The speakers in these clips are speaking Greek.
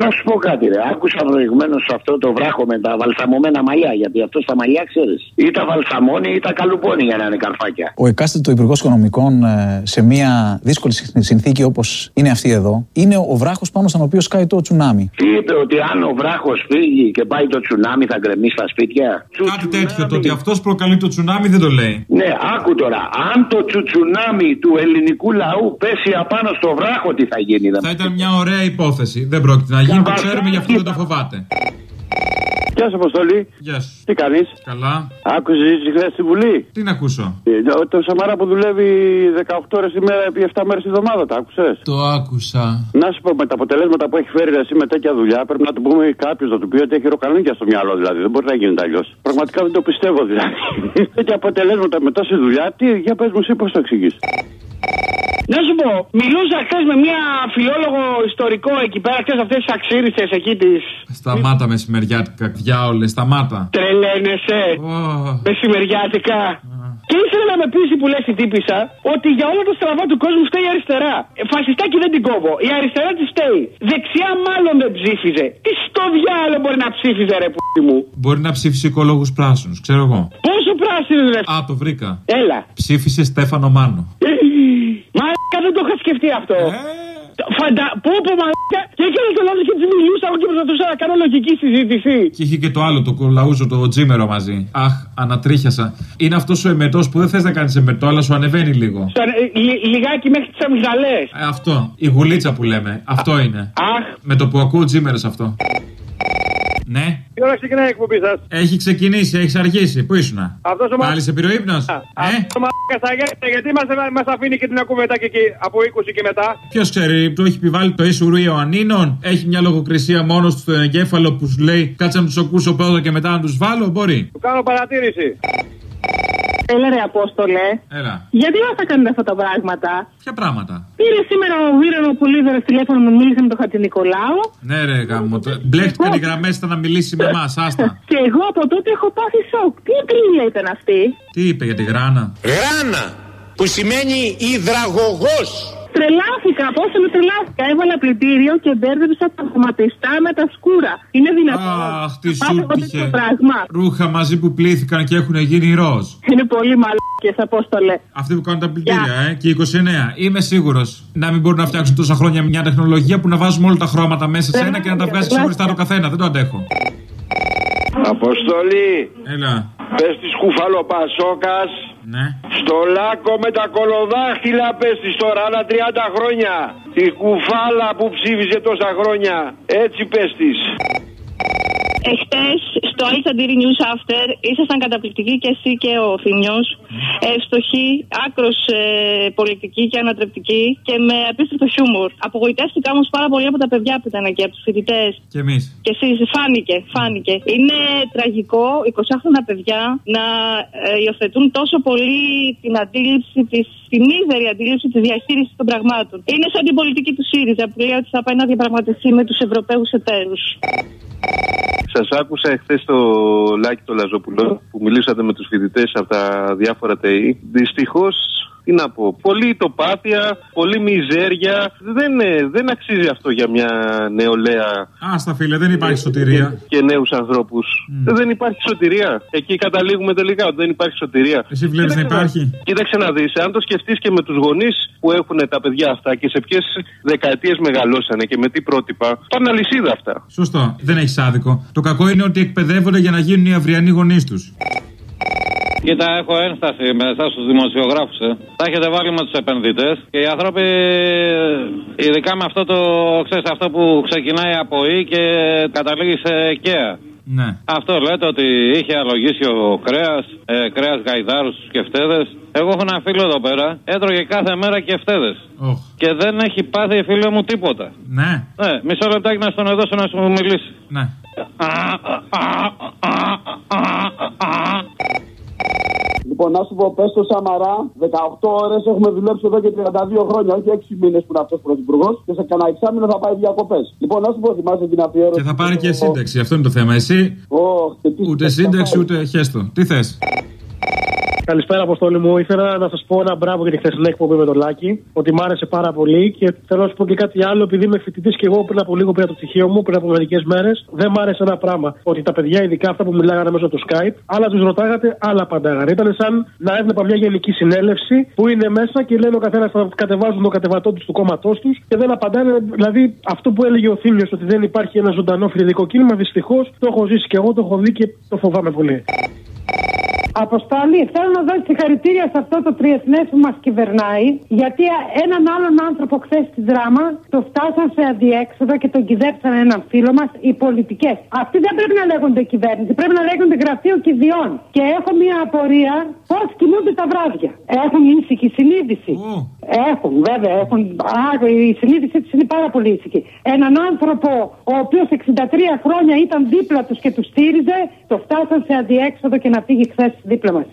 Να σου πω κάτι, ρε. Άκουσα προηγουμένως αυτό το βράχο με τα βαλσαμωμένα μαλλιά. Γιατί αυτό στα μαλλιά ξέρεις. Ή τα βαλσαμώνει ή τα καλουπώνει για να είναι καρφάκια. Ο εκάστοτε Υπουργός Οικονομικών σε μια δύσκολη συνθήκη όπως είναι αυτή εδώ, είναι ο βράχος πάνω στον οποίο σκάει το τσουνάμι. Τι είπε, ότι αν ο βράχος φύγει και πάει το τσουνάμι θα γκρεμίσει τα σπίτια. Κάτι τέτοιο. Το ότι αυτός προκαλεί το τσουνάμι δεν το λέει. Ναι, άκου τώρα. Αν το τσουνάμι του ελληνικού λαού πέσει απάνω στο βράχο, τι θα γίνει. Θα ήταν μια ωραία υπόθεση. Δεν πρόκειται να γίνει, το ξέρουμε, γι' αυτό δεν το φοβάται. Γεια σου, Αποστολή. Γεια σου. Τι κάνεις? Καλά. Άκουσες συζήτηση χθες στη Βουλή? Τι να ακούσω? Το Σαμαρά που δουλεύει 18 ώρες ημέρα επί 7 μέρες τη εβδομάδα, το άκουσες? Το άκουσα. Να σου πω, με τα αποτελέσματα που έχει φέρει εσύ με τέτοια δουλειά, πρέπει να του πούμε κάποιος να του πει ότι έχει ροκανίκια στο μυαλό, δηλαδή. Δεν μπορεί να γίνεται αλλιώς. Πραγματικά δεν το πιστεύω, δηλαδή. Τέτοια αποτελέσματα με τόση δουλειά, τι, για πες μου εσύ πώς το εξηγείς. Να σου πω, μιλούσα χθες με μια φιλόλογο ιστορικό εκεί πέρα, χθες αυτές τις αξίριστες εκεί της. Σταμάτα μεσημεριάτικα, διάολε, σταμάτα. Τρελαίνεσαι. Μεσημεριάτικα. Και ήθελα να με πείσει που λες η τύπισσα ότι για όλα τα στραβά του κόσμου φταίει η αριστερά. Φασιστάκι δεν την κόβω. Η αριστερά τη φταίει. Δεξιά μάλλον δεν ψήφιζε. Τι στο διάλογο μπορεί να ψήφιζε, ρε π***η μου. Μπορεί να ψήφισε οικολόγους πράσινους, ξέρω εγώ. Πόσο πράσινο, ρε. Α, το βρήκα. Έλα. Ψήφισε Στέφανο Μάνο. Μαλάκα, δεν το είχα σκεφτεί αυτό. Πω μαλάκα. Και έκανε το λάθος και της μιλούσα εγώ και προσπαθούσα να κάνω λογική συζήτηση. Και είχε και το άλλο, το κολαούζο, το τζίμερο μαζί. Αχ, ανατρίχιασα. Είναι αυτός ο εμετός που δεν θες να κάνεις εμετό, αλλά σου ανεβαίνει λίγο. Λιγάκι μέχρι τις αμυγδαλές. Αυτό. Η γουλίτσα που λέμε. Αυτό είναι. Αχ. Με το που ακούω τζίμερος αυτό. Ναι. Τι ώρα ξεκινάει η εκπομπή σας? Έχει ξεκινήσει, έχει αργήσει. Πού ήσουνα? Πάλι σε πυρούπνος? Αυτό γιατί μας αφήνει και την ακούμε μετά και εκεί από 20 και μετά. Ποιος ξέρει, του έχει επιβάλει το ίσου ρούι Ιωαννίνων. Έχει μια λογοκρισία μόνος του στο εγκέφαλο που σου λέει κάτσε να τους ακούσω πρώτα και μετά να τους βάλω. Μπορεί. Του κάνω παρατήρηση. Έλα ρε Απόστολε. Έλα. Γιατί μας θα κάνετε αυτά τα πράγματα? Ποια πράγματα? Πήρε σήμερα ο Βίρονο Πολύδωρος τηλέφωνο, μου μίλησε με τον Χατζηνικολάου. Ναι, ρε γάμο. Μπλέχτηκαν οι γραμμές, ήταν να μιλήσει με εμάς, άστα. Και εγώ από τότε έχω πάθει σοκ. Τι τρίλια ήταν αυτή? Τι είπε για τη γράνα? Γράνα, που σημαίνει υδραγωγός. Τρελάθηκα, πόσο με τρελάθηκα. Έβαλα πλυντήριο και μπέρδεψα τα χρωματιστά με τα σκούρα. Είναι δυνατόν? Αχ, τι σου τύχε. Ρούχα μαζί που πλήθηκαν και έχουν γίνει ροζ. Είναι πολύ μαλάκες, Απόστολε. Αυτοί που κάνουν τα πλυντήρια, και 29. Είμαι σίγουρος να μην μπορούν να φτιάξουν τόσα χρόνια μια τεχνολογία που να βάζουμε όλα τα χρώματα μέσα σε ένα και να τα βγάζει ξεχωριστά το καθένα. Δεν το αντέχω. Αποστολή. Έλα. Πες της Κουφαλοπασόκας. Ναι. Στο Λάκκο με τα κολοδάχτυλα πες της τώρα, άλλα 30 χρόνια. Τη κουφάλα που ψήφιζε τόσα χρόνια. Έτσι πες της. Εχθές στο Alexandria News After ήσασταν καταπληκτικοί και εσύ και ο Θήμιος. Ευστοχοί, άκρος πολιτικοί και ανατρεπτικοί και με απίστευτο χιούμορ. Απογοητεύτηκα όμως πάρα πολύ από τα παιδιά που ήταν εκεί, από τους φοιτητές. Και εμείς. Και εσείς, φάνηκε. Είναι τραγικό 20χρονα παιδιά να υιοθετούν τόσο πολύ την αντίληψη τη μίζερη αντίληψη τη διαχείριση των πραγμάτων. Είναι σαν την πολιτική του ΣΥΡΙΖΑ που λέει ότι θα πάει να διαπραγματευτεί με τους Ευρωπαίους εταίρους. Σας άκουσα εχθές στο Λάκη το Λαζόπουλο που μιλήσατε με τους φοιτητές από τα διάφορα ΤΕΗ. Δυστυχώς, τι να πω, πολλή τοπάθεια, πολλή μιζέρια. Δεν αξίζει αυτό για μια νεολαία. Άστα φίλε, δεν υπάρχει σωτηρία. Και νέους ανθρώπους. Δεν υπάρχει σωτηρία. Εκεί καταλήγουμε τελικά ότι δεν υπάρχει σωτηρία. Εσύ βλέπεις να υπάρχει? Κοίταξε να δεις, αν το σκεφτείς και με τους γονείς που έχουν τα παιδιά αυτά και σε ποιες δεκαετίες μεγαλώσανε και με τι πρότυπα, πάνε αλυσίδα αυτά. Σωστό, δεν έχεις άδικο. Το κακό είναι ότι εκπαιδεύονται για να γίνουν οι αυριανοί γονείς τους. Κοίτα, έχω ένσταση με εσάς τους δημοσιογράφους. Τα έχετε βάλει με τους επενδυτές και οι άνθρωποι, ειδικά με αυτό ξέρεις, αυτό που ξεκινάει από Ι και καταλήγει σε ΚΕΑ. Ναι. Αυτό λέτε ότι είχε αλογίσει ο κρέας γαϊδάρους στους κεφτέδες. Εγώ έχω ένα φίλο εδώ πέρα, έτρωγε κάθε μέρα κεφτέδες. Και δεν έχει πάθει, φίλε μου, τίποτα. Ναι. Μισό λεπτάκι να στον δώσω να σου μιλήσει. Ναι. Λοιπόν, να σου πω, πες στο Σαμαρά, 18 ώρες έχουμε δουλέψει εδώ και 32 χρόνια, όχι 6 μήνες που είναι αυτός πρωθυπουργός, και σε κανένα εξάμηνο θα πάει διακοπές. Λοιπόν, να σου πω, θυμάσαι την αφιέρωση. Και θα πάρει και σύνταξη, αυτό είναι το θέμα. Εσύ, ούτε σύνταξη, ούτε χέστο. Τι θες? Καλησπέρα, Αποστόλη μου. Ήθελα να σας πω ένα μπράβο για τη χθεσινή εκπομπή με τον Λάκη. Ότι μ' άρεσε πάρα πολύ και θέλω να σου πω και κάτι άλλο. Επειδή είμαι φοιτητής και εγώ πριν από λίγο πήρα το πτυχίο μου, πριν από μερικές μέρες, δεν μ' άρεσε ένα πράγμα. Ότι τα παιδιά, ειδικά αυτά που μιλάγανε μέσω του Skype, άλλα τους ρωτάγατε, άλλα απαντάγανε. Ήταν σαν να έβλεπα μια γενική συνέλευση που είναι μέσα και λένε ο καθένας θα κατεβάζουν το κατεβατό του κόμματός τους και δεν απαντάνε. Δηλαδή αυτό που έλεγε ο Θήμιος ότι δεν υπάρχει ένα ζωντανό φοιτητικό κίνημα, δυστυχώς το έχω ζήσει και εγώ, το έχω δει και το φοβάμαι πολύ. Αποστόλη, θέλω να δώσω συγχαρητήρια σε αυτό το τριεθνές που μας κυβερνάει, γιατί έναν άλλον άνθρωπο χθες στη Δράμα το φτάσαν σε αντιέξοδο και τον κυδέψαν έναν φίλο μας οι πολιτικές. Αυτοί δεν πρέπει να λέγονται κυβέρνηση, πρέπει να λέγονται γραφείο κηδιών. Και έχω μια απορία πώς κοιμούνται τα βράδια. Έχουν ήσυχη συνείδηση. Έχουν, βέβαια, έχουν. Η συνείδησή τους είναι πάρα πολύ ήσυχη. Έναν άνθρωπο ο οποίος 63 χρόνια ήταν δίπλα τους και τους στήριζε, το φτάσαν σε αντιέξοδο και να φύγει χθες δίπλα μας.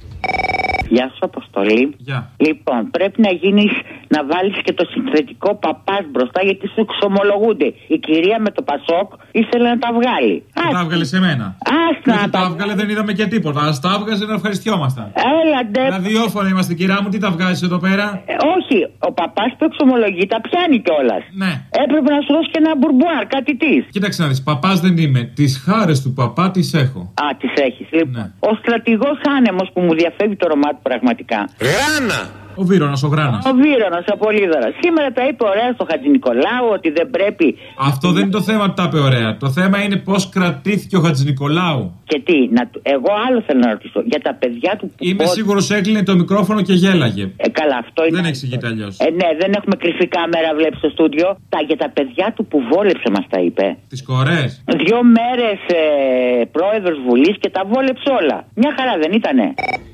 Γεια σου, Αποστολή. Λοιπόν, πρέπει να γίνεις, να βάλεις και το συνθετικό παπάς μπροστά, γιατί σου εξομολογούνται. Η κυρία με το Πασόκ ήθελε να τα βγάλει. Τα έβγαλε σε μένα. Άστα. Τα έβγαλε, δεν είδαμε και τίποτα. Α τα έβγαζε να ευχαριστιόμασταν. Έλαντε. Ραδιόφωνα είμαστε, κυρία μου, τι τα βγάζει εδώ πέρα. Όχι, ο παπάς που εξομολογεί τα πιάνει κιόλας. Ναι. Έπρεπε να σου δώσει και ένα μπουρμπουάρ, κάτι τη. Κοίταξε να δεις, παπάς δεν είμαι. Τις χάρες του παπά τις έχω. Α, τις έχεις. Λοιπόν, ναι. Ο στρατηγός άνεμος που μου διαφεύγει το όνομά του πραγματικά. Γράνα! Ο Βύρονας, ο Γράνας. Ο Βύρονας, ο Πολύδωρας. Σήμερα τα είπε ωραία στο Χατζηνικολάου ότι δεν πρέπει. Αυτό δεν είναι το θέμα που τα είπε ωραία. Το θέμα είναι πώς κρατήθηκε ο Χατζηνικολάου. Και τι, εγώ άλλο θέλω να ρωτήσω. Για τα παιδιά του. Είμαι σίγουρος έκλεινε το μικρόφωνο και γέλαγε. Καλά, αυτό είναι. Δεν εξηγείται αλλιώς. Ναι, δεν έχουμε κρυφή κάμερα, βλέπεις στο στούντιο. Για τα παιδιά του που βόλεψε, μας τα είπε. Τις κορές. 2 μέρες πρόεδρος Βουλής και τα βόλεψε όλα. Μια χαρά δεν ήτανε.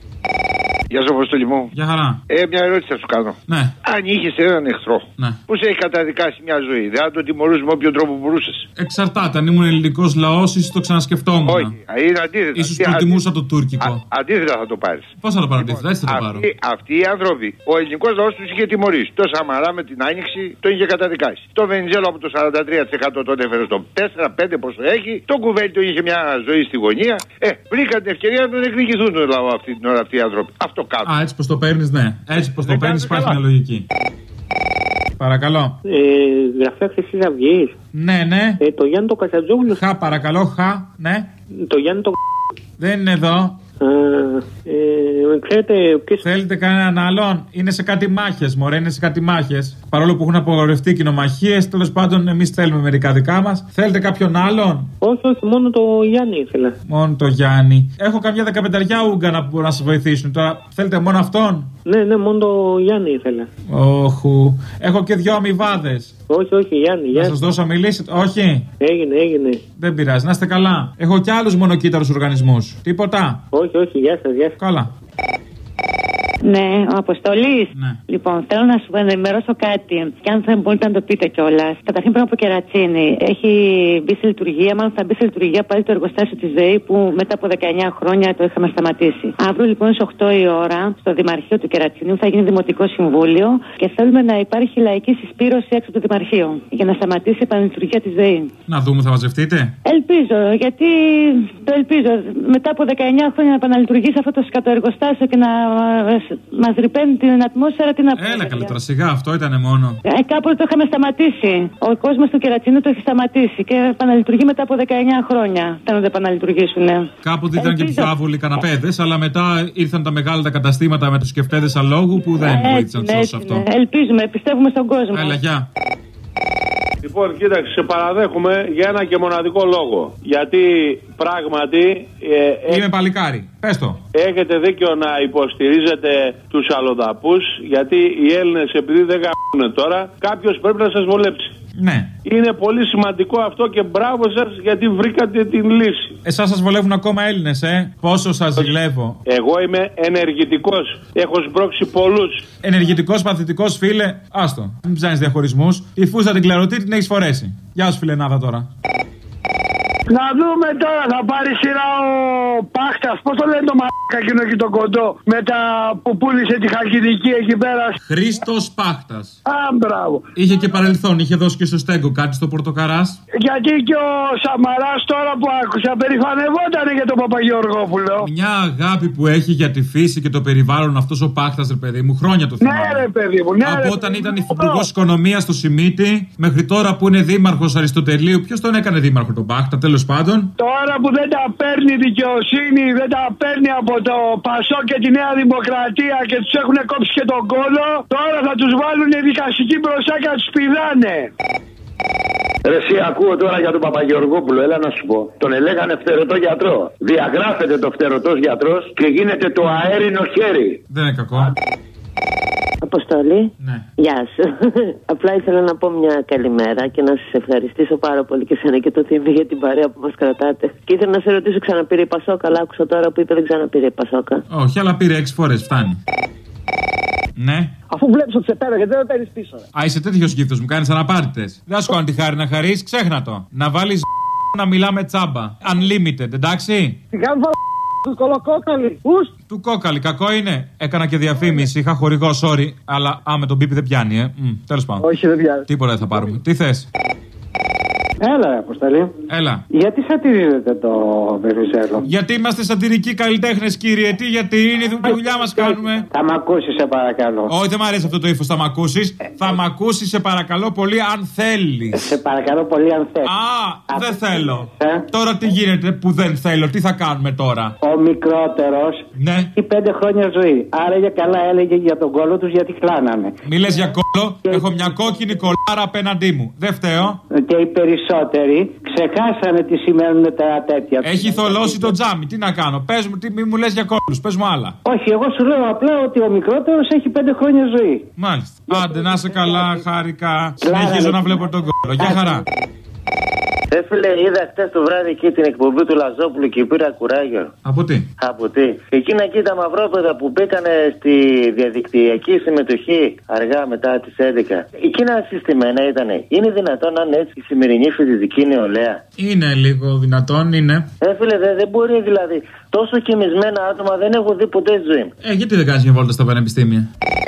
Γεια σου, Αποστολή μου. Γεια χαρά. Μια ερώτηση θα σου κάνω. Ναι. Αν είχες έναν εχθρό που σε έχει καταδικάσει μια ζωή, δεν θα τον τιμωρούσε με όποιο τρόπο μπορούσες. Εξαρτάται. Αν ήμουν ελληνικός λαός, ίσως το ξανασκεφτόμουν. Όχι, είναι αντίθετα. Ίσως προτιμούσα το τουρκικό. Αντίθετα θα το πάρεις. Πώς θα το πάρω αντίθετα, έτσι θα το πάρω. Αυτοί οι άνθρωποι, ο ελληνικός λαός τους είχε τιμωρήσει. Το Σαμαρά με την Άνοιξη τον είχε καταδικάσει. Το Βενιζέλο από το 43% τον έφερε στο 4-5 πόσο έχει. Το Κουβέλι τον είχε μια ζωή στη γωνία. Βρήκαν την ευκαιρία να τον εκδικηθούν τον λαό αυτή την ώρα αυτοί οι άνθρωποι. Αυτό κάνουν. Α, έτσι πως το παίρνεις, ναι. Έτσι πως το παίρνεις, υπάρχει μια λογική. Παρακαλώ. Γραφέα Χρυσής Αυγής. Ναι, ναι. Το Γιάννη το Κασατζόγλου. Παρακαλώ, ναι. Το Γιάννη το. Δεν είναι εδώ. Ξέρετε, θέλετε κανέναν άλλον? Είναι σε κάτι μάχες, μωρέ, είναι σε κάτι μάχες. Παρόλο που έχουν απογορευτεί κοινομαχίες, τέλος πάντων εμείς θέλουμε μερικά δικά μας. Θέλετε κάποιον άλλον? Όχι, μόνο το Γιάννη ήθελα. Μόνο το Γιάννη. Έχω καμιά 15 Ούγκανα που μπορούν να σας βοηθήσουν. Τώρα θέλετε μόνο αυτόν? Ναι, μόνο το Γιάννη ήθελα. Όχου. Έχω και 2 αμοιβάδες. Όχι, Γιάννη. Να σας δώσω μιλήσετε? Όχι. Έγινε. Δεν πειράζει, να είστε καλά. Έχω και άλλους μονοκύτταρους οργανισμούς. Τίποτα? Όχι, γεια σας. Καλά. Ναι, ο Αποστολής. Ναι. Λοιπόν, θέλω να σου ενημερώσω κάτι. Και αν δεν μπορείτε να το πείτε κιόλα. Καταρχήν πριν από Κερατσίνη έχει μπει σε λειτουργία, μάλλον θα μπει σε λειτουργία πάλι το εργοστάσιο της ΔΕΗ που μετά από 19 χρόνια το είχαμε σταματήσει. Αύριο λοιπόν στις 8 η ώρα στο Δημαρχείο του Κερατσινίου θα γίνει Δημοτικό Συμβούλιο και θέλουμε να υπάρχει λαϊκή συσπήρωση έξω από το Δημαρχείο για να σταματήσει η επαναλειτουργία της ΔΕΗ. Να δούμε, θα μαζευτείτε? Ελπίζω, γιατί το ελπίζω. Μετά από 19 χρόνια να επαναλειτουργήσει αυτό το σκατοεργοστάσιο και να μας ρηπαίνει την ατμόσφαιρα, την απόλυτη. Έλα καλέ τώρα, σιγά, αυτό ήτανε μόνο. Κάποτε το είχαμε σταματήσει. Ο κόσμος του Κερατσίνου το έχει σταματήσει και επαναλειτουργεί μετά από 19 χρόνια. Θέλω να το επαναλειτουργήσουν. Κάποτε ήταν και πιο άβολοι καναπέδες, αλλά μετά ήρθαν τα μεγάλα τα καταστήματα με τους σκεφτέδες αλόγου που δεν βοήθησαν σε αυτό. Ελπίζουμε, πιστεύουμε στον κόσμο. Έλα, γεια. Λοιπόν, κοίταξε, σε παραδέχομαι για ένα και μοναδικό λόγο. Γιατί πράγματι. Είμαι παλικάρι. Πες το. Έχετε δίκιο να υποστηρίζετε τους αλλοδαπούς. Γιατί οι Έλληνες, επειδή δεν γαμούνε τώρα, κάποιος πρέπει να σας βολέψει. Ναι. Είναι πολύ σημαντικό αυτό και μπράβο σας γιατί βρήκατε την λύση. Εσάς σας βολεύουν ακόμα Έλληνες, Πόσο σας ζηλεύω. Εγώ είμαι ενεργητικός. Έχω σμπρώξει πολλούς. Ενεργητικός, παθητικός, φίλε. Άστο. Μην ψάχνεις διαχωρισμούς. Η φούστα την κλαρωτή την έχεις φορέσει. Γεια σου, φιλενάδα τώρα. Να δούμε τώρα, θα πάρει σειρά ο Πάχτας. Πώς το λένε το μαλάκα εκείνο εκεί το κοντό. Μετά που πούλησε τη Χαλκιδική εκεί πέρα. Χρήστος Πάχτας. Α, μπράβο. Είχε και παρελθόν, είχε δώσει και στο Στέγκο κάτι στο Πορτοκαράς. Γιατί και ο Σαμαράς τώρα που άκουσα περηφανευόταν για τον Παπαγεωργόπουλο. Μια αγάπη που έχει για τη φύση και το περιβάλλον αυτός ο Πάχτας, ρε παιδί μου, χρόνια το θυμάμαι. Ναι, ρε παιδί μου, ναι. Από όταν ήταν υφυπουργός οικονομίας στο Σιμίτι, μέχρι τώρα που είναι δήμαρχος Αριστοτελείου. Ποιος τον έκανε δήμαρχο τον Πάχτα, τέλος πάντων. Τώρα που δεν τα παίρνει δικαιοσύνη, δεν τα παίρνει από το Πασό και τη Νέα Δημοκρατία και τους έχουν κόψει και τον κόλο, τώρα θα τους βάλουν δικαστική μπροστά και θα τους πηδάνε. Ρε εσύ ακούω τώρα για τον Παπαγεωργόπουλο, έλα να σου πω. Τον ελέγανε φτερωτό γιατρό. Διαγράφεται το φτερωτός γιατρός και γίνεται το αέρινο χέρι. Δεν είναι κακό. Αποστολή. Ναι. Γεια σου. Απλά ήθελα να πω μια καλημέρα και να σας ευχαριστήσω πάρα πολύ και σένα και το Θήμη για την παρέα που μας κρατάτε. Και ήθελα να σε ρωτήσω, ξαναπήρε η Πασόκα? Αλλά άκουσα τώρα που είπε δεν ξαναπήρε η Πασόκα. Όχι, αλλά πήρε 6 φορές, φτάνει. Ναι. Αφού βλέπεις ότι σε πέρα, γιατί δεν το παίρνεις πίσω. Α, είσαι τέτοιος γύφτος, μου κάνεις αναπάρτητες. Δεν σου κάνω τη χάρη να χαρείς, ξέχνα το. Να βάλεις να μιλάμε τσάμπα. Unlimited, εντάξει. Τι κάνουν του κολοκόκαλη. Του κόκαλη, κακό είναι. Έκανα και διαφήμιση, είχα χορηγό, sorry. Αλλά με τον πίπι δεν πιάνει, Τέλος πάντων. Όχι, δεν πιάνει. Τίποτα δεν θα πάρουμε. Τι θες? Έλα, Αποστολή. Έλα. Γιατί σατυρίζετε το Βενιζέλο? Γιατί είμαστε σατυρικοί καλλιτέχνες, κύριε. Τι, γιατί είναι η δουλειά μας κάνουμε. Θα μ' ακούσεις, σε παρακαλώ. Όχι, δεν μ' αρέσει αυτό το ύφος. Θα μ' ακούσεις. Θα μ' ακούσεις, σε παρακαλώ πολύ, αν θέλεις. Σε παρακαλώ πολύ, αν θέλεις. Α, δεν θέλω. Τώρα τι γίνεται που δεν θέλω, τι θα κάνουμε τώρα? Ο μικρότερος έχει 5 χρόνια ζωή. Άρα για καλά έλεγε για τον κόλλο τους, γιατί χλάνανε. Μη λες για κόλλο, έχω μια κόκκινη κολλάρα απέναντί μου. Δεν φταίω. Και οι περισσότεροι ξεχάσανε τι σημαίνουν τα τέτοια. Έχει θολώσει το τζάμι, τι να κάνω? Πες μου, μη μου λες για κόλλους, πες μου άλλα. Όχι, εγώ σου λέω απλά ότι ο μικρότερος έχει 5 χρόνια ζωή. Μάλιστα. Άντε, να είσαι καλά, χάρηκα. Συνεχίζω να βλέπω τον κόλλο. Γεια χαρά. Φίλε, είδα χτες το βράδυ εκεί την εκπομπή του Λαζόπουλου και πήρα κουράγιο. Από τι? Από τι? Εκείνα εκεί τα μαυρόπεδα που μπήκανε στη διαδικτυακή συμμετοχή αργά μετά τις 11. Εκείνα συστημένα ήτανε. Είναι δυνατόν να είναι έτσι η σημερινή φοιτητική νεολαία? Είναι λίγο δυνατόν, είναι. Φίλε, δεν μπορεί δηλαδή. Τόσο κοιμισμένα άτομα δεν έχω δει ποτέ στη ζωή μου. Γιατί δεν κάνεις μια βόλτα στα πανεπιστήμια?